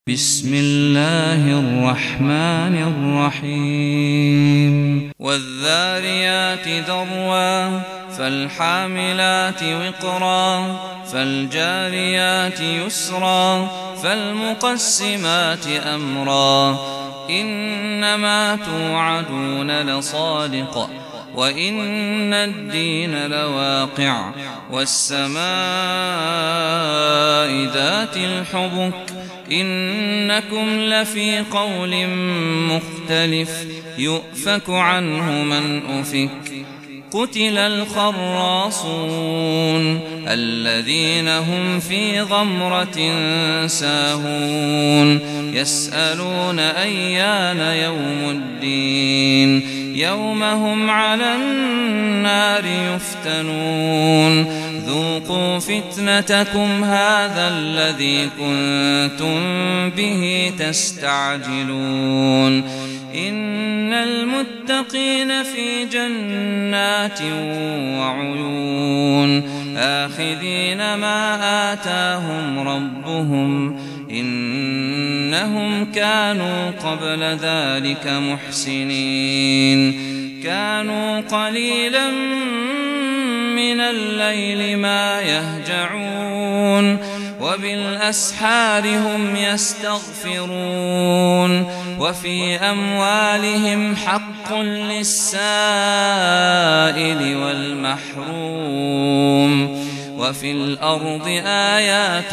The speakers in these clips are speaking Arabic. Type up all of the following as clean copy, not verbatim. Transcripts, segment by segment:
بسم الله الرحمن الرحيم والذاريات ذروا فالحاملات وقرا فالجاريات يسرا فالمقسمات أمرا إنما توعدون لصادق وإن الدين لواقع والسماء ذات الحبك إنكم لفي قول مختلف يؤفك عنه من أفك قتل الخراصون الذين هم في غمرة ساهون يسألون أيان يوم الدين يوم هم على النار يفتنون ذوقوا فتنتكم هذا الذي كنتم به تستعجلون إن المتقين في جنات وعيون آخذين ما آتاهم ربهم إنهم كانوا قبل ذلك محسنين كانوا قليلا من الليل ما يهجعون وبالأسحار هم يستغفرون وفي أموالهم حق للسائل والمحروم وفي الأرض آيات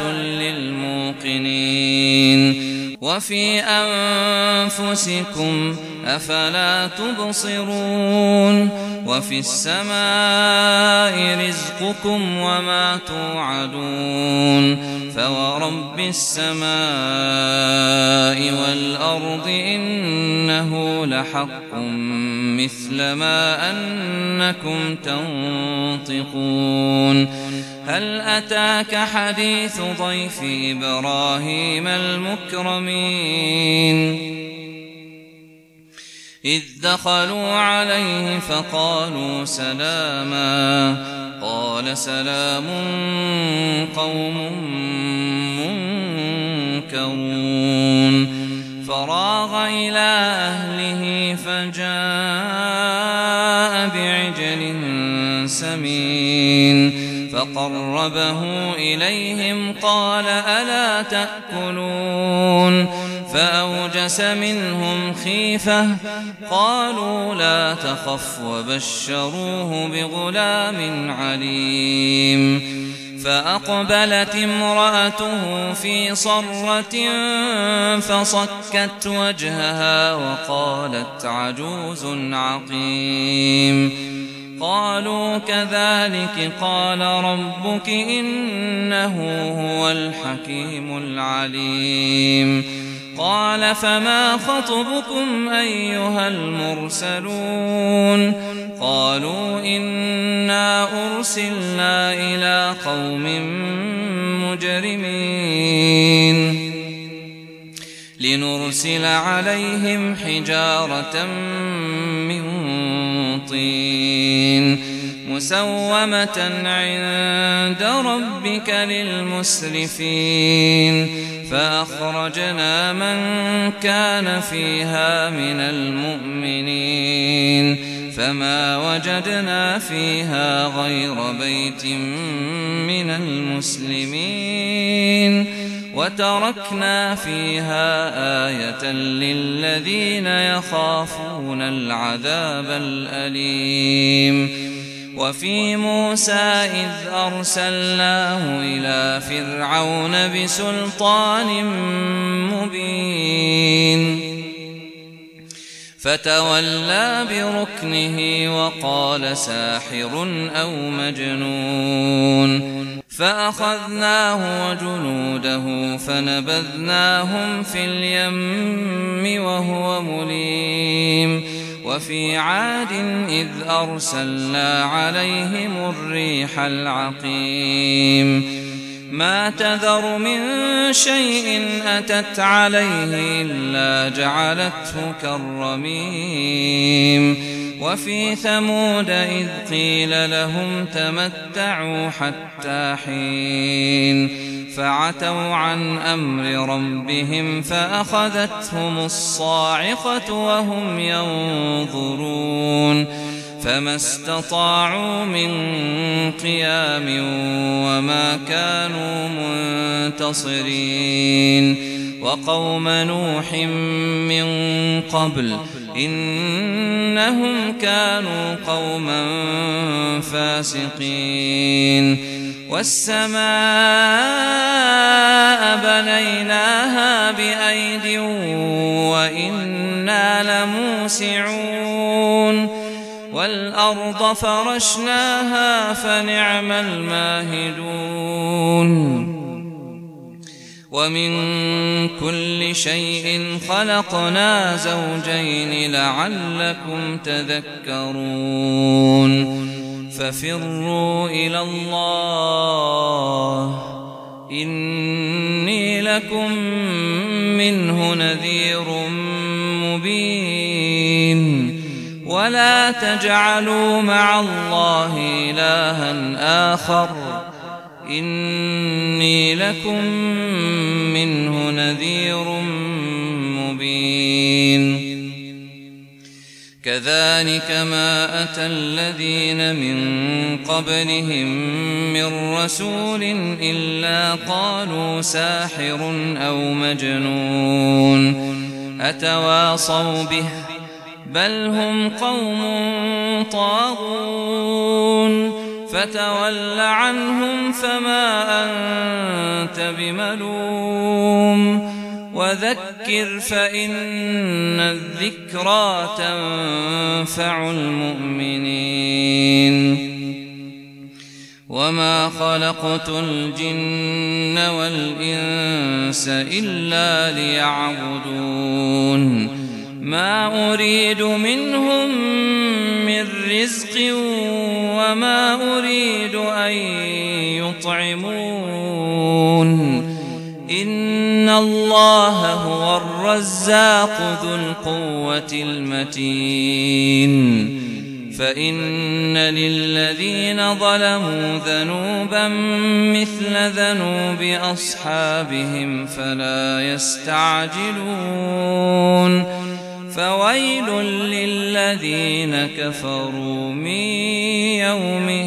للموقنين وفي أنفسكم أفلا تبصرون وفي السماء رزقكم وما توعدون فورب السماء والأرض إنه لحق مثل ما أنكم تنطقون هل أتاك حديث ضيف إبراهيم المكرمين إذ دخلوا عليه فقالوا سلاما قال سلام قوم منكرون فراغ إلى أهله فجاء بعجل سمين فقربه إليهم قال ألا تأكلون فأوجس منهم خيفة قالوا لا تخف وبشروه بغلام عليم فأقبلت امرأته في صرة فصكت وجهها وقالت عجوز عقيم قالوا كذلك قال ربك إنه هو الحكيم العليم قال فما خطبكم أيها المرسلون قالوا إنا أرسلنا إلى قوم مجرمين لنرسل عليهم حجارة من طين مسومة عند ربك للمسرفين فأخرجنا من كان فيها من المؤمنين فما وجدنا فيها غير بيت من المسلمين وتركنا فيها آية للذين يخافون العذاب الأليم وفي موسى إذ أرسلناه إلى فرعون بسلطان مبين فتولى بركنه وقال ساحر أو مجنون فأخذناه وجنوده فنبذناهم في اليم وهو مليم وفي عاد إذ أرسلنا عليهم الريح العقيم ما تذر من شيء أتت عليه إلا جعلته كالرميم وفي ثمود إذ قيل لهم تمتعوا حتى حين فعتوا عن أمر ربهم فأخذتهم الصاعقة وهم ينظرون فما استطاعوا من قيام وما كانوا منتصرين وقوم نوح من قبل إنهم كانوا قوما فاسقين والسماء بنيناها بأيد وإنا لموسعون والأرض فرشناها فنعم الماهدون ومن كل شيء خلقنا زوجين لعلكم تذكرون ففروا إلى الله إني لكم منه نذير مبين ولا تجعلوا مع الله إلها آخر إني لكم منه نذير مبين كذلك ما أتى الذين من قبلهم من رسول إلا قالوا ساحر أو مجنون أتواصوا به بل هم قوم طاغون فتول عنهم فما أنت بملوم وذكر فإن الذكرى تنفع المؤمنين وما خلقت الجن والإنس إلا ليعبدون ما أريد منهم من رزق وما أريد أن يطعمون إن الله هو الرزاق ذو القوة المتين فإن للذين ظلموا ذنوبا مثل ذنوب أصحابهم فلا يستعجلون فويل للذين كفروا من يومهم